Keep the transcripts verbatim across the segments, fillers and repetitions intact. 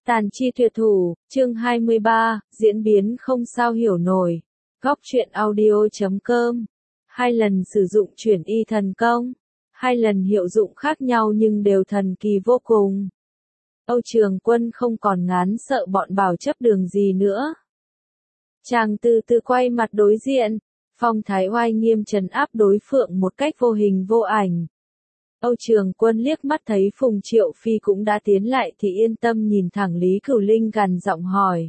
Tàn chi tuyệt thủ, chương hai mươi ba, diễn biến không sao hiểu nổi. Góc truyện audio chấm com. Hai lần sử dụng chuyển y thần công. Hai lần hiệu dụng khác nhau nhưng đều thần kỳ vô cùng. Âu Trường Quân không còn ngán sợ bọn Bảo chấp đường gì nữa. Chàng từ từ quay mặt đối diện, phong thái oai nghiêm trấn áp đối phương một cách vô hình vô ảnh. Âu Trường Quân liếc mắt thấy Phùng Triệu Phi cũng đã tiến lại thì yên tâm nhìn thẳng Lý Cửu Linh gằn giọng hỏi.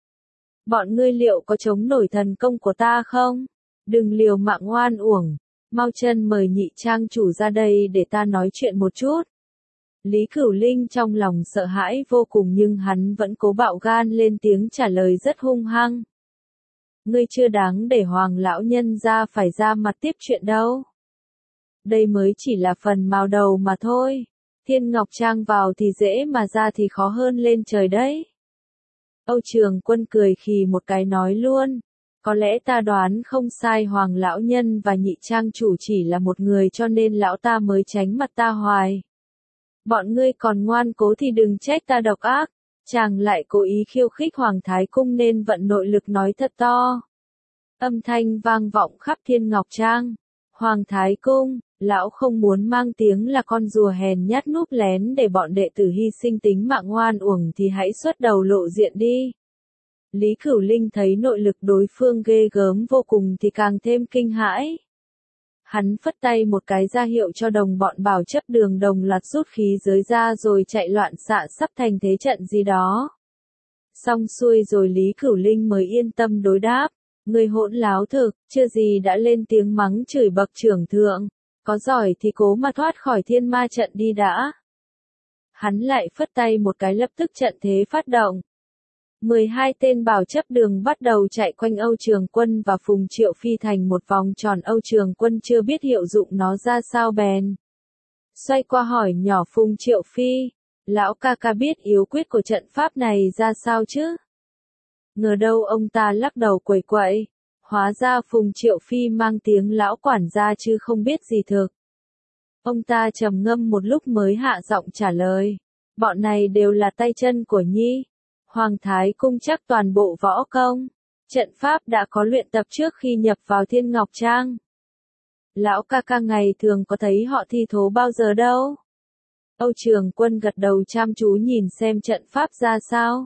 Bọn ngươi liệu có chống nổi thần công của ta không? Đừng liều mạng oan uổng, mau chân mời nhị trang chủ ra đây để ta nói chuyện một chút. Lý Cửu Linh trong lòng sợ hãi vô cùng nhưng hắn vẫn cố bạo gan lên tiếng trả lời rất hung hăng. Ngươi chưa đáng để Hoàng lão nhân ra phải ra mặt tiếp chuyện đâu. Đây mới chỉ là phần mào đầu mà thôi. Thiên Ngọc Trang vào thì dễ mà ra thì khó hơn lên trời đấy. Âu Trường Quân cười khì một cái nói luôn. Có lẽ ta đoán không sai, Hoàng lão nhân và nhị trang chủ chỉ là một người cho nên lão ta mới tránh mặt ta hoài. Bọn ngươi còn ngoan cố thì đừng trách ta độc ác. Chàng lại cố ý khiêu khích Hoàng Thái Cung nên vận nội lực nói thật to. Âm thanh vang vọng khắp Thiên Ngọc Trang. Hoàng Thái Cung, lão không muốn mang tiếng là con rùa hèn nhát núp lén để bọn đệ tử hy sinh tính mạng oan uổng thì hãy xuất đầu lộ diện đi. Lý Cửu Linh thấy nội lực đối phương ghê gớm vô cùng thì càng thêm kinh hãi. Hắn phất tay một cái ra hiệu cho đồng bọn Bảo chấp đường đồng loạt rút khí giới ra rồi chạy loạn xạ sắp thành thế trận gì đó. Xong xuôi rồi Lý Cửu Linh mới yên tâm đối đáp. Người hỗn láo thực, chưa gì đã lên tiếng mắng chửi bậc trưởng thượng. Có giỏi thì cố mà thoát khỏi thiên ma trận đi đã. Hắn lại phất tay một cái lập tức trận thế phát động. mười hai tên Bảo chấp đường bắt đầu chạy quanh Âu Trường Quân và Phùng Triệu Phi thành một vòng tròn. Âu Trường Quân chưa biết hiệu dụng nó ra sao bèn. Xoay qua hỏi nhỏ Phùng Triệu Phi, lão ca ca biết yếu quyết của trận pháp này ra sao chứ? Ngờ đâu ông ta lắc đầu quẩy quậy. Hóa ra Phùng Triệu Phi mang tiếng lão quản gia chứ không biết gì thực. Ông ta trầm ngâm một lúc mới hạ giọng trả lời. Bọn này đều là tay chân của Nhi. Hoàng Thái Cung chắc toàn bộ võ công. Trận pháp đã có luyện tập trước khi nhập vào Thiên Ngọc Trang. Lão ca ca ngày thường có thấy họ thi thố bao giờ đâu. Âu Trường Quân gật đầu chăm chú nhìn xem trận pháp ra sao.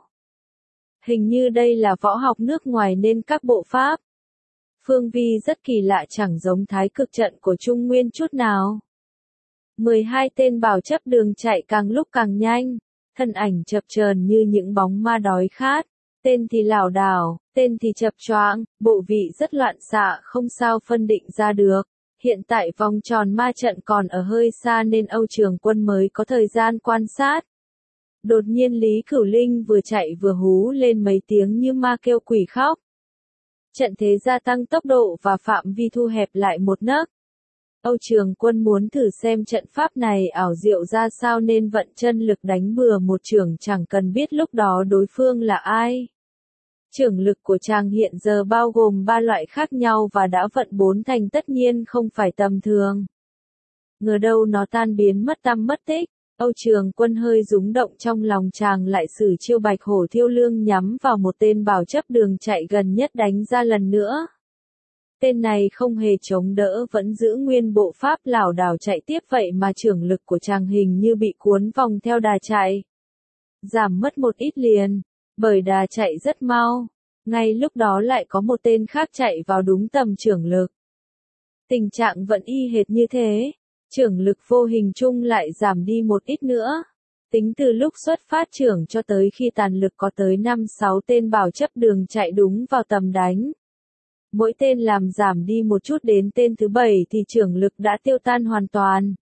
Hình như đây là võ học nước ngoài nên các bộ pháp. Phương vi rất kỳ lạ, chẳng giống thái cực trận của Trung Nguyên chút nào. mười hai tên Bảo chấp đường chạy càng lúc càng nhanh, thân ảnh chập chờn như những bóng ma đói khát, tên thì lảo đảo, tên thì chập choạng, bộ vị rất loạn xạ không sao phân định ra được. Hiện tại vòng tròn ma trận còn ở hơi xa nên Âu Trường Quân mới có thời gian quan sát. Đột nhiên Lý Cửu Linh vừa chạy vừa hú lên mấy tiếng như ma kêu quỷ khóc. Trận thế gia tăng tốc độ và phạm vi thu hẹp lại một nấc. Âu Trường Quân muốn thử xem trận pháp này ảo diệu ra sao nên vận chân lực đánh bừa một chưởng, chẳng cần biết lúc đó đối phương là ai. Chưởng lực của chàng hiện giờ bao gồm ba loại khác nhau và đã vận bốn thành tất nhiên không phải tầm thường. Ngờ đâu nó tan biến mất tăm mất tích. Âu Trường Quân hơi rúng động trong lòng, chàng lại sử chiêu Bạch Hổ Thiêu Lương nhắm vào một tên Bảo chấp đường chạy gần nhất đánh ra lần nữa. Tên này không hề chống đỡ, vẫn giữ nguyên bộ pháp lảo đảo chạy tiếp, vậy mà chưởng lực của chàng hình như bị cuốn vòng theo đà chạy. Giảm mất một ít liền, bởi đà chạy rất mau. Ngay lúc đó lại có một tên khác chạy vào đúng tầm chưởng lực. Tình trạng vẫn y hệt như thế. Chưởng lực vô hình chung lại giảm đi một ít nữa. Tính từ lúc xuất phát chưởng cho tới khi tàn lực có tới năm sáu tên Bảo chấp đường chạy đúng vào tầm đánh. Mỗi tên làm giảm đi một chút, đến tên thứ bảy thì chưởng lực đã tiêu tan hoàn toàn.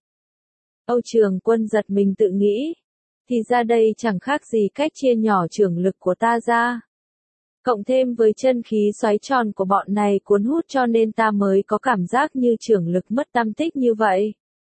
Âu Trường Quân giật mình tự nghĩ. Thì ra đây chẳng khác gì cách chia nhỏ chưởng lực của ta ra. Cộng thêm với chân khí xoáy tròn của bọn này cuốn hút cho nên ta mới có cảm giác như chưởng lực mất tâm tích như vậy.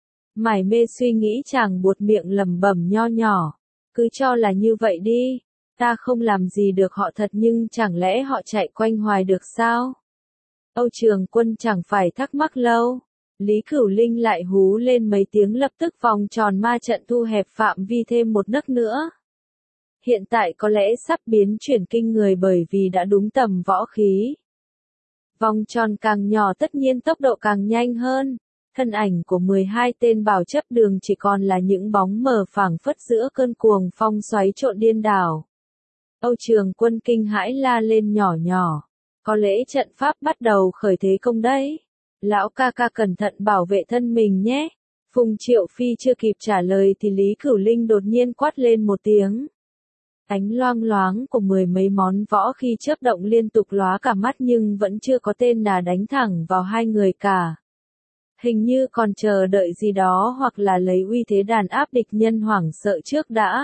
Mải mê suy nghĩ chàng buột miệng lẩm bẩm nho nhỏ. Cứ cho là như vậy đi. Ta không làm gì được họ thật nhưng chẳng lẽ họ chạy quanh hoài được sao? Âu Trường Quân chẳng phải thắc mắc lâu. Lý Cửu Linh lại hú lên mấy tiếng, lập tức vòng tròn ma trận thu hẹp phạm vi thêm một nấc nữa. hiện tại có lẽ sắp biến chuyển kinh người bởi vì đã đúng tầm võ khí. Vòng tròn càng nhỏ tất nhiên tốc độ càng nhanh hơn. Thân ảnh của mười hai tên bảo chấp đường chỉ còn là những bóng mờ phảng phất giữa cơn cuồng phong xoáy trộn điên đảo. Âu Trường Quân kinh hãi la lên nhỏ nhỏ. Có lẽ trận pháp bắt đầu khởi thế công đấy. Lão ca ca cẩn thận bảo vệ thân mình nhé. Phùng Triệu Phi chưa kịp trả lời thì Lý Cửu Linh đột nhiên quát lên một tiếng. Ánh loang loáng của mười mấy món võ khí chớp động liên tục lóa cả mắt nhưng vẫn chưa có tên nào đánh thẳng vào hai người cả. Hình như còn chờ đợi gì đó hoặc là lấy uy thế đàn áp địch nhân hoảng sợ trước đã.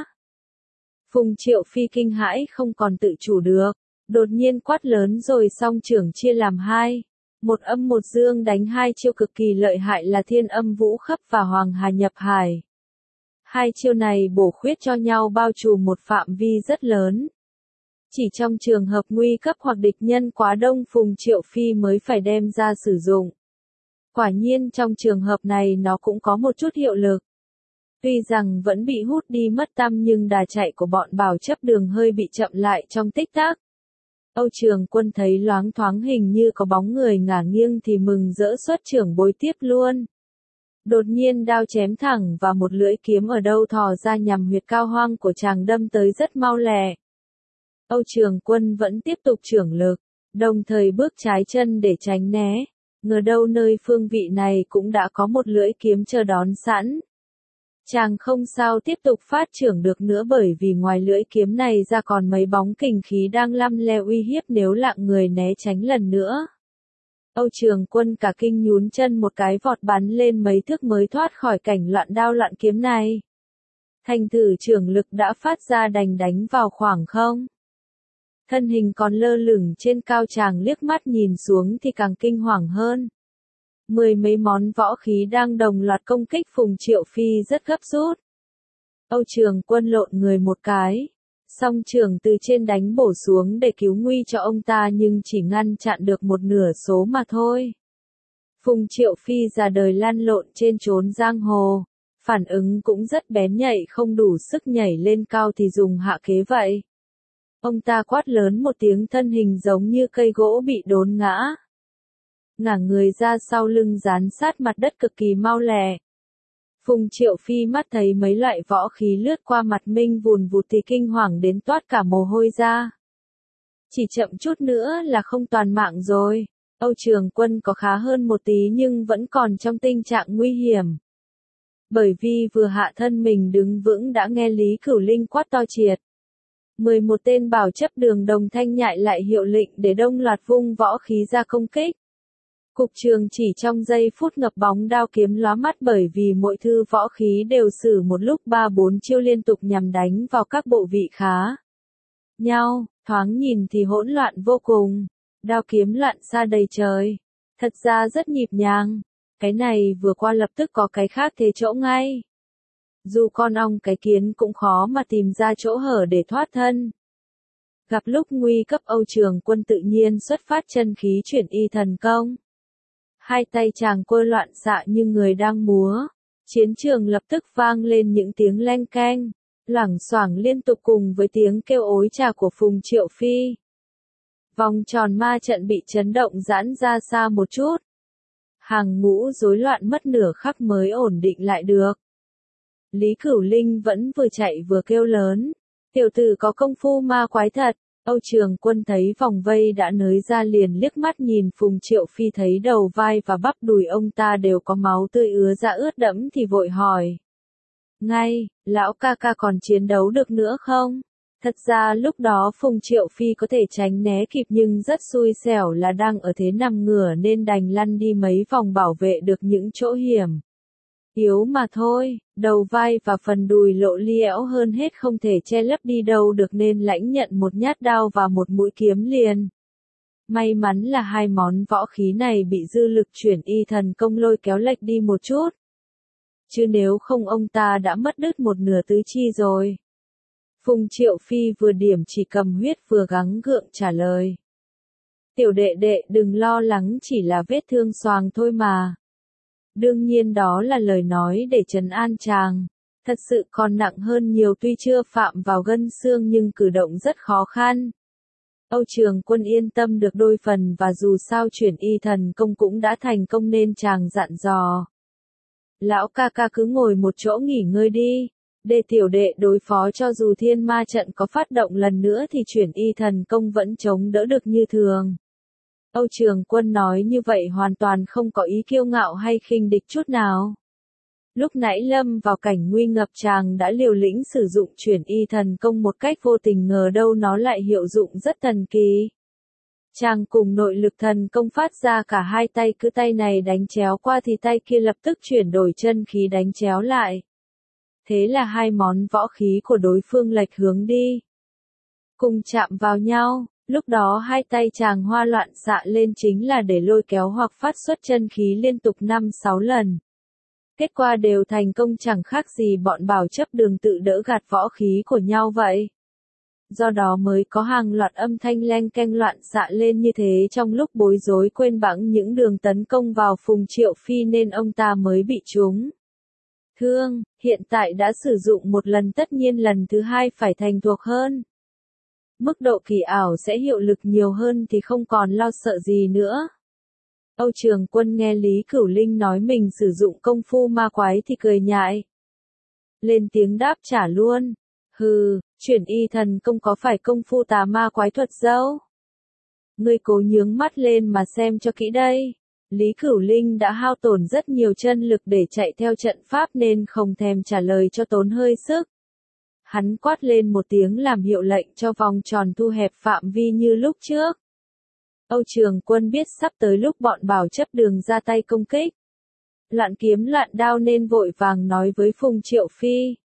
Phùng Triệu Phi kinh hãi không còn tự chủ được, đột nhiên quát lớn rồi song trưởng chia làm hai. Một âm một dương đánh hai chiêu cực kỳ lợi hại là Thiên Âm Vũ Khấp và Hoàng Hà Nhập Hải. Hai chiêu này bổ khuyết cho nhau bao trùm một phạm vi rất lớn. Chỉ trong trường hợp nguy cấp hoặc địch nhân quá đông Phùng Triệu Phi mới phải đem ra sử dụng. Quả nhiên trong trường hợp này nó cũng có một chút hiệu lực. Tuy rằng vẫn bị hút đi mất tăm nhưng đà chạy của bọn bảo chấp đường hơi bị chậm lại trong tích tắc. Âu Trường Quân thấy loáng thoáng hình như có bóng người ngả nghiêng thì mừng rỡ xuất trưởng bối tiếp luôn. Đột nhiên đao chém thẳng và một lưỡi kiếm ở đâu thò ra nhằm huyệt cao hoang của chàng đâm tới rất mau lẹ. Âu Trường Quân vẫn tiếp tục trưởng lực, đồng thời bước trái chân để tránh né. Ngờ đâu nơi phương vị này cũng đã có một lưỡi kiếm chờ đón sẵn. Chàng không sao tiếp tục phát trưởng được nữa bởi vì ngoài lưỡi kiếm này ra còn mấy bóng kình khí đang lăm le uy hiếp nếu lạng người né tránh lần nữa. Âu Trường Quân cả kinh nhún chân một cái vọt bắn lên mấy thước mới thoát khỏi cảnh loạn đao loạn kiếm này. Thành thử trưởng lực đã phát ra đành đánh vào khoảng không. Thân hình còn lơ lửng trên cao chàng liếc mắt nhìn xuống thì càng kinh hoàng hơn. Mười mấy món võ khí đang đồng loạt công kích Phùng Triệu Phi rất gấp rút. Âu Trường Quân lộn người một cái. Song trường từ trên đánh bổ xuống để cứu nguy cho ông ta nhưng chỉ ngăn chặn được một nửa số mà thôi. Phùng Triệu Phi ra đời lăn lộn trên chốn giang hồ. Phản ứng cũng rất bén nhạy không đủ sức nhảy lên cao thì dùng hạ kế vậy. Ông ta quát lớn một tiếng thân hình giống như cây gỗ bị đốn ngã. Ngả người ra sau lưng dán sát mặt đất cực kỳ mau lẹ. Phùng Triệu Phi mắt thấy mấy loại võ khí lướt qua mặt mình vùn vụt thì kinh hoàng đến toát cả mồ hôi ra. Chỉ chậm chút nữa là không toàn mạng rồi. Âu Trường Quân có khá hơn một tí nhưng vẫn còn trong tình trạng nguy hiểm. Bởi vì vừa hạ thân mình đứng vững đã nghe Lý Cửu Linh quát to triệt. mười một tên bảo chấp đường đồng thanh nhại lại hiệu lệnh để đông loạt vung võ khí ra công kích. Cục trường chỉ trong giây phút ngập bóng đao kiếm lóa mắt bởi vì mỗi thư võ khí đều sử một lúc ba bốn chiêu liên tục nhằm đánh vào các bộ vị khá nhau, thoáng nhìn thì hỗn loạn vô cùng. Đao kiếm loạn xa đầy trời. Thật ra rất nhịp nhàng. Cái này vừa qua lập tức có cái khác thế chỗ ngay. Dù con ong cái kiến cũng khó mà tìm ra chỗ hở để thoát thân. Gặp lúc nguy cấp Âu Trường Quân tự nhiên xuất phát chân khí chuyển y thần công. Hai tay chàng quơ loạn xạ như người đang múa. Chiến trường lập tức vang lên những tiếng leng keng, loảng xoảng liên tục cùng với tiếng kêu ối trà của Phùng Triệu Phi. Vòng tròn ma trận bị chấn động giãn ra xa một chút. Hàng ngũ rối loạn mất nửa khắc mới ổn định lại được. Lý Cửu Linh vẫn vừa chạy vừa kêu lớn. Tiểu tử có công phu ma quái thật. Âu Trường Quân thấy vòng vây đã nới ra liền liếc mắt nhìn Phùng Triệu Phi thấy đầu vai và bắp đùi ông ta đều có máu tươi ứa ra ướt đẫm thì vội hỏi. Ngay, lão ca ca còn chiến đấu được nữa không? Thật ra lúc đó Phùng Triệu Phi có thể tránh né kịp nhưng rất xui xẻo là đang ở thế nằm ngửa nên đành lăn đi mấy vòng bảo vệ được những chỗ hiểm yếu mà thôi, đầu vai và phần đùi lộ liễu hơn hết không thể che lấp đi đâu được nên lãnh nhận một nhát đao và một mũi kiếm liền. May mắn là hai món võ khí này bị dư lực chuyển y thần công lôi kéo lệch đi một chút. Chứ nếu không ông ta đã mất đứt một nửa tứ chi rồi. Phùng Triệu Phi vừa điểm chỉ cầm huyết vừa gắng gượng trả lời. Tiểu đệ đệ đừng lo lắng chỉ là vết thương xoàng thôi mà. Đương nhiên đó là lời nói để trấn an chàng. Thật sự còn nặng hơn nhiều, tuy chưa phạm vào gân xương nhưng cử động rất khó khăn. Âu Trường Quân yên tâm được đôi phần và dù sao chuyển y thần công cũng đã thành công nên chàng dặn dò. Lão ca ca cứ ngồi một chỗ nghỉ ngơi đi, để tiểu đệ đối phó, cho dù thiên ma trận có phát động lần nữa thì chuyển y thần công vẫn chống đỡ được như thường. Âu Trường Quân nói như vậy hoàn toàn không có ý kiêu ngạo hay khinh địch chút nào. Lúc nãy lâm vào cảnh nguy ngập chàng đã liều lĩnh sử dụng chuyển y thần công một cách vô tình, ngờ đâu nó lại hiệu dụng rất thần kỳ. Chàng cùng nội lực thần công phát ra cả hai tay, cứ tay này đánh chéo qua thì tay kia lập tức chuyển đổi chân khí đánh chéo lại. Thế là hai món võ khí của đối phương lệch hướng đi, cùng chạm vào nhau. Lúc đó hai tay chàng hoa loạn xạ lên chính là để lôi kéo hoặc phát xuất chân khí liên tục năm sáu lần. Kết quả đều thành công, chẳng khác gì bọn Bảo Chấp Đường tự đỡ gạt võ khí của nhau vậy. Do đó mới có hàng loạt âm thanh leng keng loạn xạ lên như thế. Trong lúc bối rối quên bẵng những đường tấn công vào Phùng Triệu Phi nên ông ta mới bị trúng thương. Hiện tại đã sử dụng một lần, tất nhiên lần thứ hai phải thành thuộc hơn. Mức độ kỳ ảo sẽ hiệu lực nhiều hơn thì không còn lo sợ gì nữa. Âu Trường Quân nghe Lý Cửu Linh nói mình sử dụng công phu ma quái thì cười nhại. Lên tiếng đáp trả luôn. Hừ, chuyển y thần công có phải công phu tà ma quái thuật đâu? Ngươi cố nhướng mắt lên mà xem cho kỹ đây. Lý Cửu Linh đã hao tổn rất nhiều chân lực để chạy theo trận pháp nên không thèm trả lời cho tốn hơi sức. Hắn quát lên một tiếng làm hiệu lệnh cho vòng tròn thu hẹp phạm vi như lúc trước. Âu Trường Quân biết sắp tới lúc bọn Bảo Chấp Đường ra tay công kích. Loạn kiếm loạn đao nên vội vàng nói với Phùng Triệu Phi.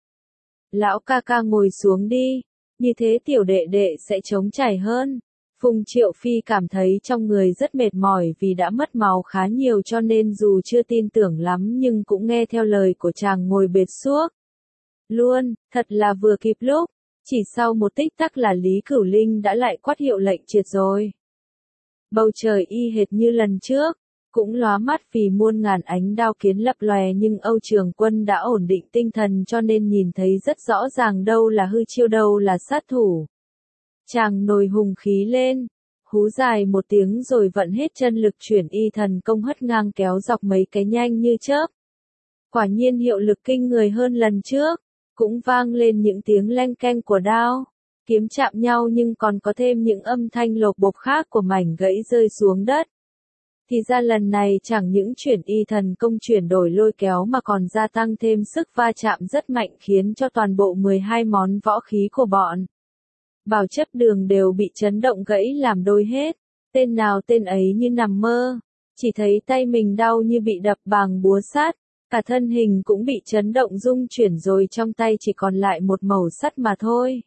Lão ca ca ngồi xuống đi, như thế tiểu đệ đệ sẽ chống chảy hơn. Phùng Triệu Phi cảm thấy trong người rất mệt mỏi vì đã mất máu khá nhiều cho nên dù chưa tin tưởng lắm nhưng cũng nghe theo lời của chàng ngồi bệt suốc luôn, thật là vừa kịp lúc. Chỉ sau một tích tắc là Lý Cửu Linh đã lại quát hiệu lệnh triệt rồi. Bầu trời y hệt như lần trước, cũng lóa mắt vì muôn ngàn ánh đao kiến lập lòe, nhưng Âu Trường Quân đã ổn định tinh thần cho nên nhìn thấy rất rõ ràng đâu là hư chiêu đâu là sát thủ. Chàng nổi hùng khí lên, hú dài một tiếng rồi vận hết chân lực chuyển y thần công hất ngang kéo dọc mấy cái nhanh như chớp. Quả nhiên hiệu lực kinh người hơn lần trước, cũng vang lên những tiếng leng keng của đao, kiếm chạm nhau nhưng còn có thêm những âm thanh lộc bộc khác của mảnh gãy rơi xuống đất. Thì ra lần này chẳng những chuyển y thần công chuyển đổi lôi kéo mà còn gia tăng thêm sức va chạm rất mạnh khiến cho toàn bộ mười hai món võ khí của bọn Bảo Chấp Đường đều bị chấn động gãy làm đôi hết. Tên nào tên ấy như nằm mơ, chỉ thấy tay mình đau như bị đập bằng búa sắt, cả thân hình cũng bị chấn động rung chuyển rồi trong tay chỉ còn lại một mẩu sắt mà thôi.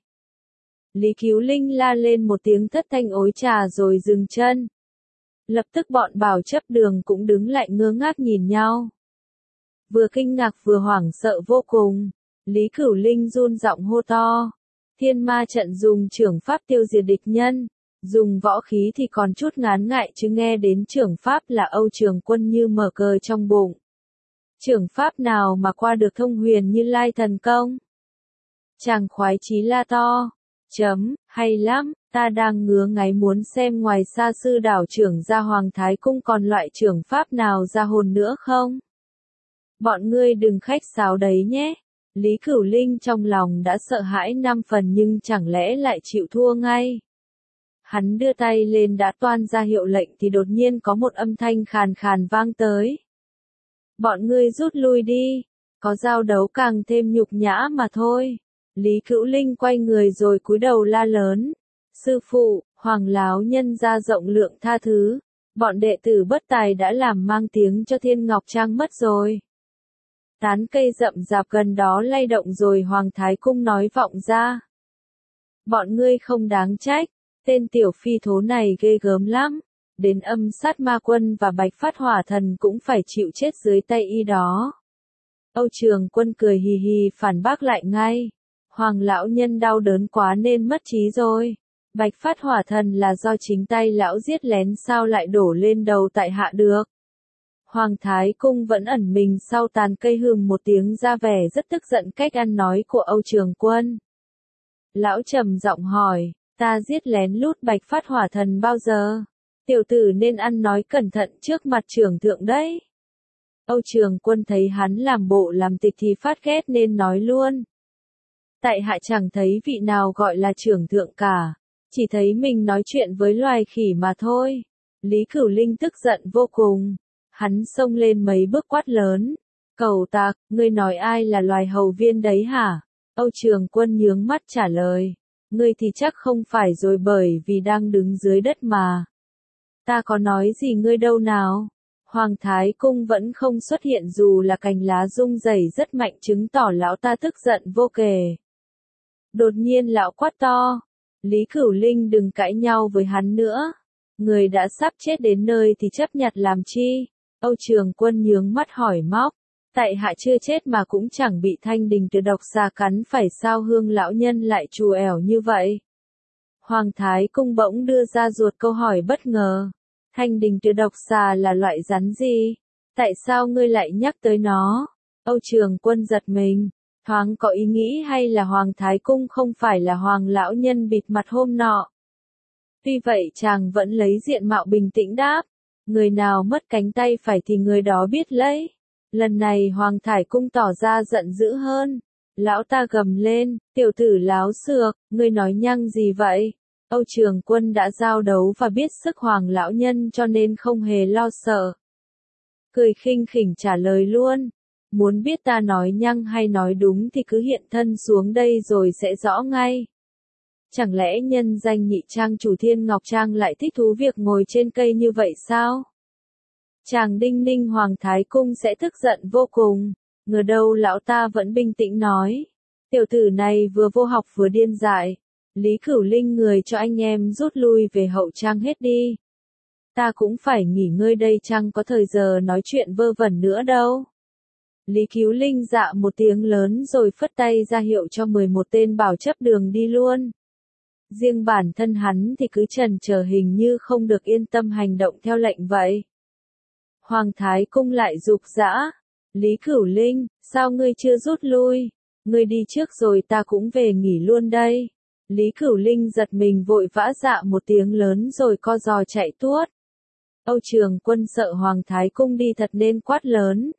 Lý Cứu Linh la lên một tiếng thất thanh ối trà rồi dừng chân. Lập tức bọn Bảo Chấp Đường cũng đứng lại ngơ ngác nhìn nhau. Vừa kinh ngạc vừa hoảng sợ vô cùng, Lý Cửu Linh run giọng hô to. Thiên ma trận dùng trưởng pháp tiêu diệt địch nhân, dùng võ khí thì còn chút ngán ngại chứ nghe đến trưởng pháp là Âu Trường Quân như mở cờ trong bụng. Trưởng pháp nào mà qua được thông huyền như Lai thần công? Chàng khoái chí la to. Chấm, hay lắm, ta đang ngứa ngáy muốn xem ngoài xa sư đảo trưởng ra Hoàng Thái Cung còn loại trưởng pháp nào ra hồn nữa không? Bọn ngươi đừng khách sáo đấy nhé. Lý Cửu Linh trong lòng đã sợ hãi năm phần nhưng chẳng lẽ lại chịu thua ngay. Hắn đưa tay lên đã toan ra hiệu lệnh thì đột nhiên có một âm thanh khàn khàn vang tới. Bọn ngươi rút lui đi, có giao đấu càng thêm nhục nhã mà thôi. Lý Cửu Linh quay người rồi cúi đầu la lớn. Sư phụ, Hoàng láo nhân ra rộng lượng tha thứ. Bọn đệ tử bất tài đã làm mang tiếng cho Thiên Ngọc Trang mất rồi. Tán cây rậm rạp gần đó lay động rồi Hoàng Thái Cung nói vọng ra. Bọn ngươi không đáng trách, tên tiểu phi thố này ghê gớm lắm. Đến Âm Sát Ma Quân và Bạch Phát Hỏa Thần cũng phải chịu chết dưới tay y đó. Âu Trường Quân cười hì hì phản bác lại ngay. Hoàng lão nhân đau đớn quá nên mất trí rồi. Bạch Phát Hỏa Thần là do chính tay lão giết lén sao lại đổ lên đầu tại hạ được. Hoàng Thái Cung vẫn ẩn mình sau tàn cây hừm một tiếng ra vẻ rất tức giận cách ăn nói của Âu Trường Quân. Lão trầm giọng hỏi, ta giết lén lút Bạch Phát Hỏa Thần bao giờ? Tiểu tử nên ăn nói cẩn thận trước mặt trưởng thượng đấy. Âu Trường Quân thấy hắn làm bộ làm tịch thì phát ghét nên nói luôn. Tại hạ chẳng thấy vị nào gọi là trưởng thượng cả, chỉ thấy mình nói chuyện với loài khỉ mà thôi. Lý Cửu Linh tức giận vô cùng, hắn xông lên mấy bước quát lớn. Cẩu tạc, ngươi nói ai là loài hầu viên đấy hả? Âu Trường Quân nhướng mắt trả lời. Ngươi thì chắc không phải rồi bởi vì đang đứng dưới đất mà. Ta có nói gì ngươi đâu nào? Hoàng Thái Cung vẫn không xuất hiện dù là cành lá rung rẩy rất mạnh chứng tỏ lão ta tức giận vô kể. Đột nhiên lão quát to. Lý Cửu Linh đừng cãi nhau với hắn nữa. Người đã sắp chết đến nơi thì chấp nhặt làm chi? Âu Trường Quân nhướng mắt hỏi móc. Tại hạ chưa chết mà cũng chẳng bị Thanh Đình Tuyệt độc xà cắn phải sao Hương lão nhân lại trù ẻo như vậy? Hoàng Thái Cung bỗng đưa ra ruột câu hỏi bất ngờ. Thanh Đình Tuyệt độc xà là loại rắn gì? Tại sao ngươi lại nhắc tới nó? Âu Trường Quân giật mình, thoáng có ý nghĩ hay là Hoàng Thái Cung không phải là Hoàng lão nhân bịt mặt hôm nọ. Tuy vậy chàng vẫn lấy diện mạo bình tĩnh đáp, người nào mất cánh tay phải thì người đó biết lấy. Lần này Hoàng Thái Cung tỏ ra giận dữ hơn. Lão ta gầm lên, tiểu tử láo xược, ngươi nói nhăng gì vậy? Âu Trường Quân đã giao đấu và biết sức Hoàng lão nhân cho nên không hề lo sợ. Cười khinh khỉnh trả lời luôn. Muốn biết ta nói nhăng hay nói đúng thì cứ hiện thân xuống đây rồi sẽ rõ ngay. Chẳng lẽ nhân danh nhị trang chủ Thiên Ngọc Trang lại thích thú việc ngồi trên cây như vậy sao? Chàng đinh ninh Hoàng Thái Cung sẽ tức giận vô cùng. Ngờ đâu lão ta vẫn bình tĩnh nói. Tiểu tử này vừa vô học vừa điên dại. Lý Cửu Linh người cho anh em rút lui về hậu trang hết đi. Ta cũng phải nghỉ ngơi đây chẳng có thời giờ nói chuyện vơ vẩn nữa đâu. Lý Cửu Linh dạ một tiếng lớn rồi phất tay ra hiệu cho mười một tên bảo chấp đường đi luôn. Riêng bản thân hắn thì cứ chần chờ hình như không được yên tâm hành động theo lệnh vậy. Hoàng Thái Cung lại dục dã. Lý Cửu Linh, sao ngươi chưa rút lui? Ngươi đi trước rồi ta cũng về nghỉ luôn đây. Lý Cửu Linh giật mình vội vã dạ một tiếng lớn rồi co giò chạy tuốt. Âu Trường Quân sợ Hoàng Thái Cung đi thật nên quát lớn.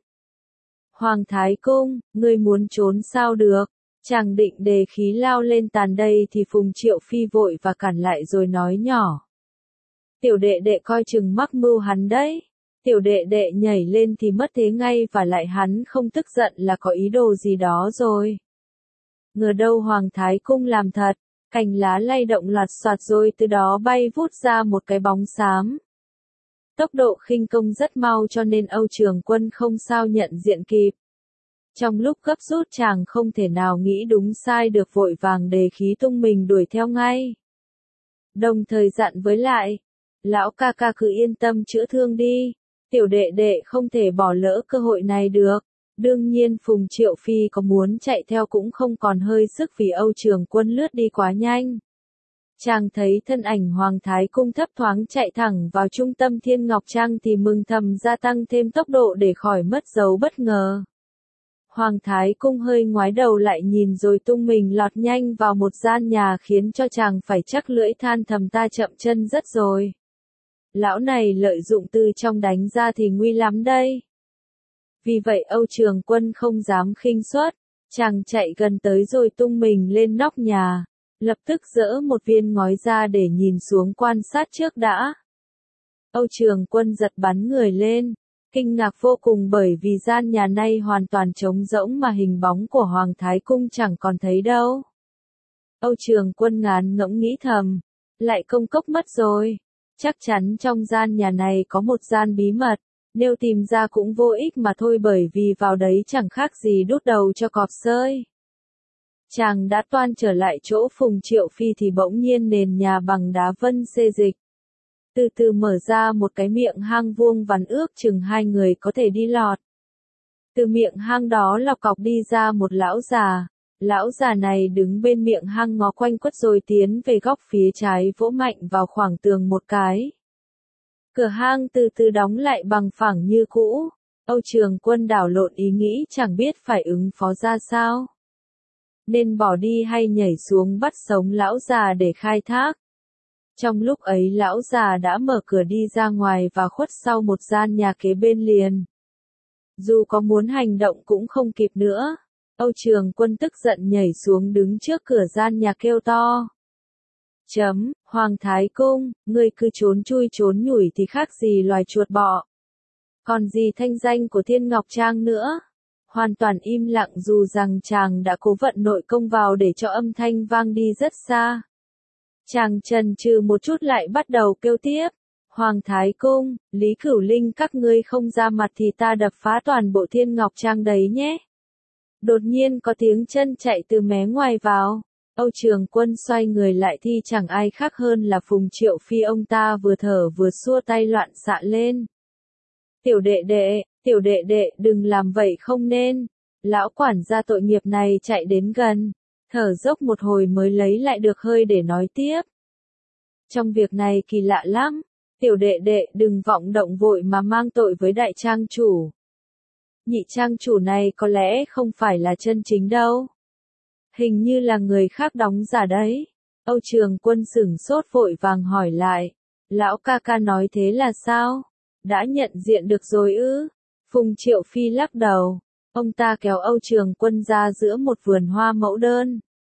Hoàng Thái Cung, ngươi muốn trốn sao được? Chàng định đề khí lao lên tàn đây thì Phùng Triệu Phi vội và cản lại rồi nói nhỏ. Tiểu đệ đệ coi chừng mắc mưu hắn đấy. Tiểu đệ đệ nhảy lên thì mất thế ngay và lại hắn không tức giận là có ý đồ gì đó rồi. Ngờ đâu Hoàng Thái Cung làm thật, cành lá lay động loạt soạt rồi từ đó bay vút ra một cái bóng xám. Tốc độ khinh công rất mau cho nên Âu Trường Quân không sao nhận diện kịp. Trong lúc gấp rút chàng không thể nào nghĩ đúng sai được vội vàng đề khí tung mình đuổi theo ngay. Đồng thời dặn với lại, lão ca ca cứ yên tâm chữa thương đi, tiểu đệ đệ không thể bỏ lỡ cơ hội này được. Đương nhiên Phùng Triệu Phi có muốn chạy theo cũng không còn hơi sức vì Âu Trường Quân lướt đi quá nhanh. Chàng thấy thân ảnh Hoàng Thái Cung thấp thoáng chạy thẳng vào trung tâm Thiên Ngọc Trang thì mừng thầm gia tăng thêm tốc độ để khỏi mất dấu bất ngờ. Hoàng Thái Cung hơi ngoái đầu lại nhìn rồi tung mình lọt nhanh vào một gian nhà khiến cho chàng phải chắc lưỡi than thầm ta chậm chân rất rồi. Lão này lợi dụng từ trong đánh ra thì nguy lắm đây. Vì vậy Âu Trường Quân không dám khinh suất, chàng chạy gần tới rồi tung mình lên nóc nhà, lập tức dỡ một viên ngói ra để nhìn xuống quan sát trước đã. Âu Trường Quân giật bắn người lên, kinh ngạc vô cùng bởi vì gian nhà này hoàn toàn trống rỗng mà hình bóng của Hoàng Thái Cung chẳng còn thấy đâu. Âu Trường Quân ngán ngẫm nghĩ thầm, lại công cốc mất rồi, chắc chắn trong gian nhà này có một gian bí mật. Nếu tìm ra cũng vô ích mà thôi bởi vì vào đấy chẳng khác gì đút đầu cho cọp sơi. Chàng đã toan trở lại chỗ Phùng Triệu Phi thì bỗng nhiên nền nhà bằng đá vân xê dịch. Từ từ mở ra một cái miệng hang vuông vắn ước chừng hai người có thể đi lọt. Từ miệng hang đó lọc cọc đi ra một lão già. Lão già này đứng bên miệng hang ngó quanh quất rồi tiến về góc phía trái vỗ mạnh vào khoảng tường một cái. Cửa hang từ từ đóng lại bằng phẳng như cũ. Âu Trường Quân đảo lộn ý nghĩ chẳng biết phải ứng phó ra sao. Nên bỏ đi hay nhảy xuống bắt sống lão già để khai thác. Trong lúc ấy lão già đã mở cửa đi ra ngoài và khuất sau một gian nhà kế bên liền. Dù có muốn hành động cũng không kịp nữa. Âu Trường Quân tức giận nhảy xuống đứng trước cửa gian nhà kêu to. Chấm, Hoàng Thái Cung, ngươi cứ trốn chui trốn nhủi thì khác gì loài chuột bọ. Còn gì thanh danh của Thiên Ngọc Trang nữa. Hoàn toàn im lặng dù rằng chàng đã cố vận nội công vào để cho âm thanh vang đi rất xa. Chàng chần chừ một chút lại bắt đầu kêu tiếp. Hoàng Thái Cung, Lý Cửu Linh các ngươi không ra mặt thì ta đập phá toàn bộ Thiên Ngọc Trang đấy nhé. Đột nhiên có tiếng chân chạy từ mé ngoài vào. Âu Trường Quân xoay người lại thì chẳng ai khác hơn là Phùng Triệu Phi, ông ta vừa thở vừa xua tay loạn xạ lên. Tiểu đệ đệ, tiểu đệ đệ đừng làm vậy không nên. Lão quản gia tội nghiệp này chạy đến gần, thở dốc một hồi mới lấy lại được hơi để nói tiếp. Trong việc này kỳ lạ lắm, tiểu đệ đệ đừng vọng động vội mà mang tội với đại trang chủ. Nhị trang chủ này có lẽ không phải là chân chính đâu. Hình như là người khác đóng giả đấy. Âu Trường Quân sửng sốt vội vàng hỏi lại. Lão ca ca nói thế là sao? Đã nhận diện được rồi ư? Phùng Triệu Phi lắc đầu. Ông ta kéo Âu Trường Quân ra giữa một vườn hoa mẫu đơn.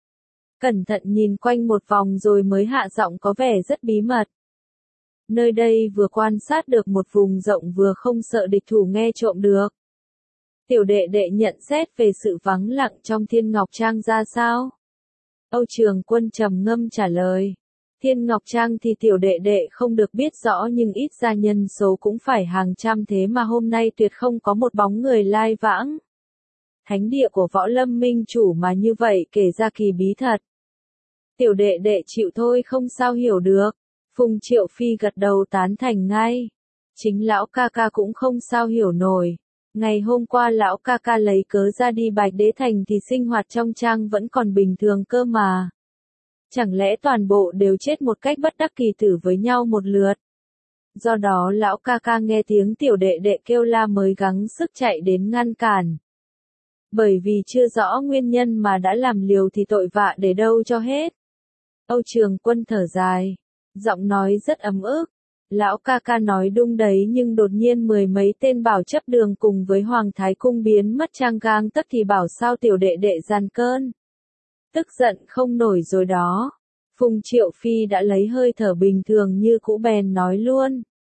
Cẩn thận nhìn quanh một vòng rồi mới hạ giọng có vẻ rất bí mật. Nơi đây vừa quan sát được một vùng rộng vừa không sợ địch thủ nghe trộm được. Tiểu đệ đệ nhận xét về sự vắng lặng trong Thiên Ngọc Trang ra sao? Âu Trường Quân trầm ngâm trả lời. Thiên Ngọc Trang thì tiểu đệ đệ không được biết rõ nhưng ít ra nhân số cũng phải hàng trăm thế mà hôm nay tuyệt không có một bóng người lai vãng. Thánh địa của Võ Lâm Minh chủ mà như vậy kể ra kỳ bí thật. Tiểu đệ đệ chịu thôi không sao hiểu được. Phùng Triệu Phi gật đầu tán thành ngay. Chính lão ca ca cũng không sao hiểu nổi. Ngày hôm qua lão ca ca lấy cớ ra đi Bạch Đế Thành thì sinh hoạt trong trang vẫn còn bình thường cơ mà. Chẳng lẽ toàn bộ đều chết một cách bất đắc kỳ tử với nhau một lượt. Do đó lão ca ca nghe tiếng tiểu đệ đệ kêu la mới gắng sức chạy đến ngăn cản. Bởi vì chưa rõ nguyên nhân mà đã làm liều thì tội vạ để đâu cho hết. Âu Trường Quân thở dài. Giọng nói rất ấm ức. Lão ca ca nói đúng đấy nhưng đột nhiên mười mấy tên bảo chấp đường cùng với Hoàng Thái Cung biến mất trang gang tất thì bảo sao tiểu đệ đệ gian cơn. Tức giận không nổi rồi đó. Phùng Triệu Phi đã lấy hơi thở bình thường như cũ bèn nói luôn.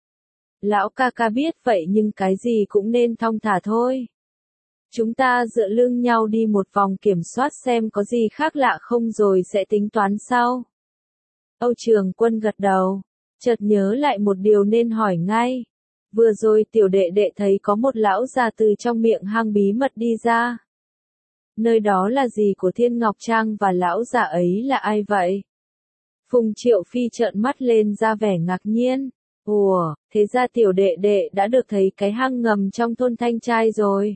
Lão ca ca biết vậy nhưng cái gì cũng nên thong thả thôi. Chúng ta dựa lưng nhau đi một vòng kiểm soát xem có gì khác lạ không rồi sẽ tính toán sau. Âu Trường Quân gật đầu. Chợt nhớ lại một điều nên hỏi ngay. Vừa rồi tiểu đệ đệ thấy có một lão già từ trong miệng hang bí mật đi ra. Nơi đó là gì của Thiên Ngọc Trang và lão già ấy là ai vậy? Phùng Triệu Phi trợn mắt lên ra vẻ ngạc nhiên. Ủa, thế ra tiểu đệ đệ đã được thấy cái hang ngầm trong thôn Thanh Trai rồi.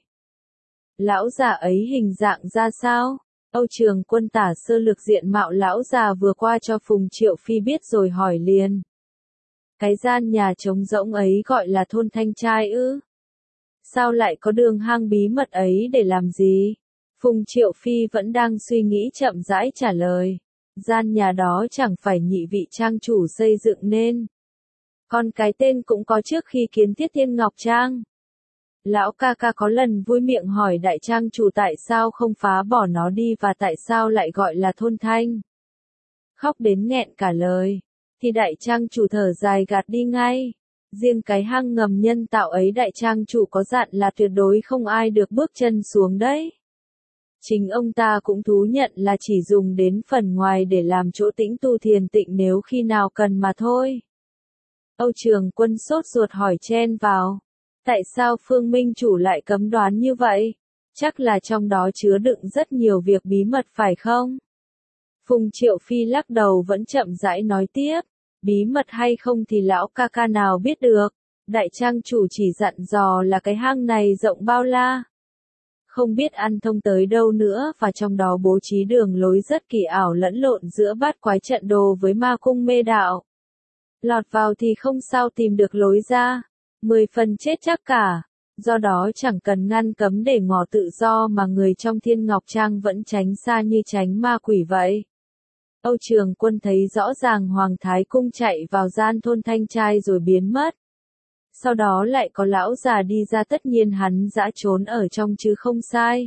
Lão già ấy hình dạng ra sao? Âu Trường Quân tả sơ lược diện mạo lão già vừa qua cho Phùng Triệu Phi biết rồi hỏi liền. Cái gian nhà trống rỗng ấy gọi là thôn Thanh Trai ư? Sao lại có đường hang bí mật ấy để làm gì? Phùng Triệu Phi vẫn đang suy nghĩ chậm rãi trả lời. Gian nhà đó chẳng phải nhị vị trang chủ xây dựng nên. Còn cái tên cũng có trước khi kiến thiết Thiên Ngọc Trang. Lão ca ca có lần vui miệng hỏi đại trang chủ tại sao không phá bỏ nó đi và tại sao lại gọi là thôn Thanh. Khóc đến nghẹn cả lời. Thì đại trang chủ thở dài gạt đi ngay. Riêng cái hang ngầm nhân tạo ấy đại trang chủ có dặn là tuyệt đối không ai được bước chân xuống đấy. Chính ông ta cũng thú nhận là chỉ dùng đến phần ngoài để làm chỗ tĩnh tu thiền tịnh nếu khi nào cần mà thôi. Âu Trường Quân sốt ruột hỏi chen vào. Tại sao Phương Minh chủ lại cấm đoán như vậy? Chắc là trong đó chứa đựng rất nhiều việc bí mật phải không? Phùng Triệu Phi lắc đầu vẫn chậm rãi nói tiếp. Bí mật hay không thì lão ca ca nào biết được. Đại trang chủ chỉ dặn dò là cái hang này rộng bao la. Không biết ăn thông tới đâu nữa và trong đó bố trí đường lối rất kỳ ảo lẫn lộn giữa bát quái trận đồ với ma cung mê đạo. Lọt vào thì không sao tìm được lối ra, mười phần chết chắc cả. Do đó chẳng cần ngăn cấm để ngỏ tự do mà người trong Thiên Ngọc Trang vẫn tránh xa như tránh ma quỷ vậy. Âu Trường Quân thấy rõ ràng Hoàng Thái Cung chạy vào gian thôn thanh trai rồi biến mất. Sau đó lại có lão già đi ra, tất nhiên hắn dã trốn ở trong chứ không sai.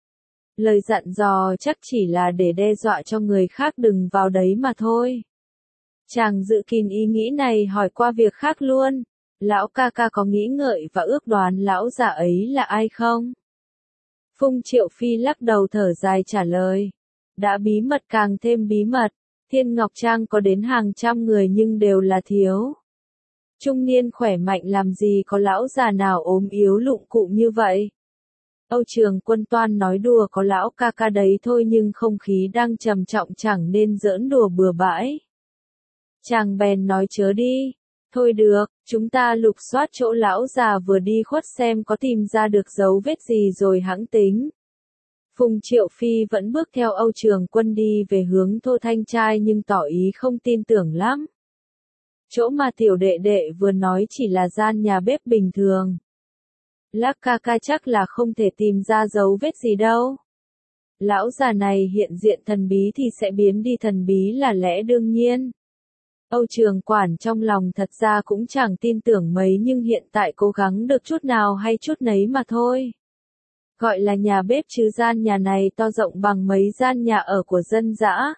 Lời dặn dò chắc chỉ là để đe dọa cho người khác đừng vào đấy mà thôi. Chàng giữ kín ý nghĩ này hỏi qua việc khác luôn. Lão ca ca có nghĩ ngợi và ước đoán lão già ấy là ai không? Phùng Triệu Phi lắc đầu thở dài trả lời. Đã bí mật càng thêm bí mật, Thiên Ngọc Trang có đến hàng trăm người nhưng đều là thiếu. Trung niên khỏe mạnh làm gì có lão già nào ốm yếu lụng cụm như vậy. Âu Trường Quân toan nói đùa có lão ca ca đấy thôi nhưng không khí đang trầm trọng chẳng nên giỡn đùa bừa bãi. Chàng bèn nói chớ đi. Thôi được, chúng ta lục soát chỗ lão già vừa đi khuất xem có tìm ra được dấu vết gì rồi hẵng tính. Phùng Triệu Phi vẫn bước theo Âu Trường Quân đi về hướng Thô Thanh Trai nhưng tỏ ý không tin tưởng lắm. Chỗ mà tiểu đệ đệ vừa nói chỉ là gian nhà bếp bình thường. Lắc ca ca chắc là không thể tìm ra dấu vết gì đâu. Lão già này hiện diện thần bí thì sẽ biến đi thần bí là lẽ đương nhiên. Âu Trường Quản trong lòng thật ra cũng chẳng tin tưởng mấy nhưng hiện tại cố gắng được chút nào hay chút nấy mà thôi. Gọi là nhà bếp chứ gian nhà này to rộng bằng mấy gian nhà ở của dân dã.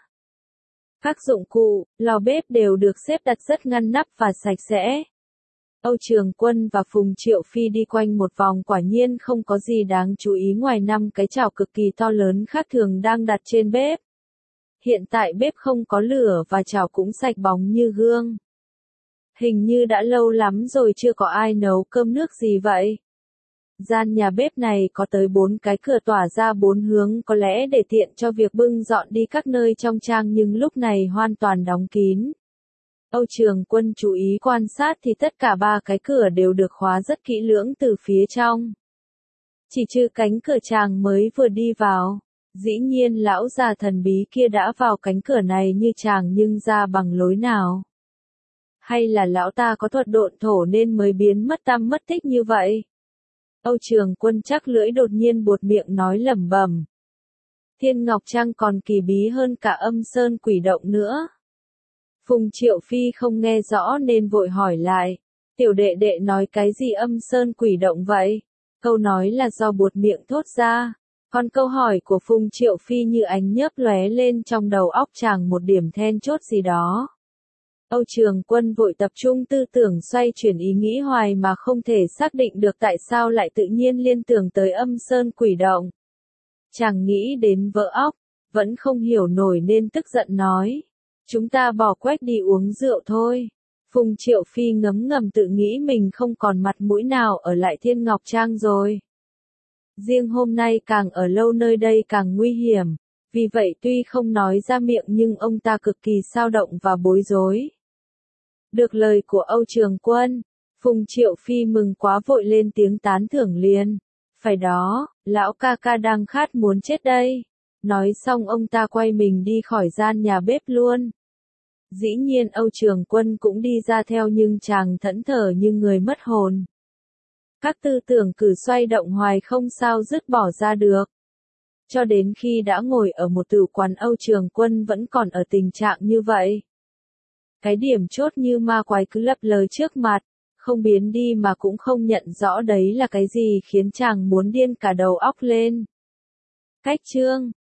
Các dụng cụ, lò bếp đều được xếp đặt rất ngăn nắp và sạch sẽ. Âu Trường Quân và Phùng Triệu Phi đi quanh một vòng quả nhiên không có gì đáng chú ý ngoài năm cái chảo cực kỳ to lớn khác thường đang đặt trên bếp. Hiện tại bếp không có lửa và chảo cũng sạch bóng như gương. Hình như đã lâu lắm rồi chưa có ai nấu cơm nước gì vậy. Gian nhà bếp này có tới bốn cái cửa tỏa ra bốn hướng có lẽ để tiện cho việc bưng dọn đi các nơi trong trang nhưng lúc này hoàn toàn đóng kín. Âu Trường Quân chú ý quan sát thì tất cả ba cái cửa đều được khóa rất kỹ lưỡng từ phía trong. Chỉ trừ cánh cửa chàng mới vừa đi vào. Dĩ nhiên lão già thần bí kia đã vào cánh cửa này như chàng nhưng ra bằng lối nào? Hay là lão ta có thuật độn thổ nên mới biến mất tăm mất tích như vậy? Âu Trường Quân chắc lưỡi đột nhiên buột miệng nói lẩm bẩm. Thiên Ngọc Trang còn kỳ bí hơn cả Âm Sơn Quỷ Động nữa. Phùng Triệu Phi không nghe rõ nên vội hỏi lại. Tiểu đệ đệ nói cái gì Âm Sơn Quỷ Động vậy? Câu nói là do buột miệng thốt ra. Còn câu hỏi của Phùng Triệu Phi như ánh nhớp lóe lên trong đầu óc chàng một điểm then chốt gì đó. Âu Trường Quân vội tập trung tư tưởng xoay chuyển ý nghĩ hoài mà không thể xác định được tại sao lại tự nhiên liên tưởng tới Âm Sơn Quỷ Động. Chàng nghĩ đến vỡ óc, vẫn không hiểu nổi nên tức giận nói. Chúng ta bỏ quách đi uống rượu thôi. Phùng Triệu Phi ngấm ngầm tự nghĩ mình không còn mặt mũi nào ở lại Thiên Ngọc Trang rồi. Riêng hôm nay càng ở lâu nơi đây càng nguy hiểm, vì vậy tuy không nói ra miệng nhưng ông ta cực kỳ xao động và bối rối. Được lời của Âu Trường Quân, Phùng Triệu Phi mừng quá vội lên tiếng tán thưởng liền. Phải đó, lão ca ca đang khát muốn chết đây. Nói xong ông ta quay mình đi khỏi gian nhà bếp luôn. Dĩ nhiên Âu Trường Quân cũng đi ra theo nhưng chàng thẫn thờ như người mất hồn. Các tư tưởng cứ xoay động hoài không sao dứt bỏ ra được. Cho đến khi đã ngồi ở một tử quán Âu Trường Quân vẫn còn ở tình trạng như vậy. Cái điểm chốt như ma quái cứ lấp lờ trước mặt, không biến đi mà cũng không nhận rõ đấy là cái gì khiến chàng muốn điên cả đầu óc lên. Cách chương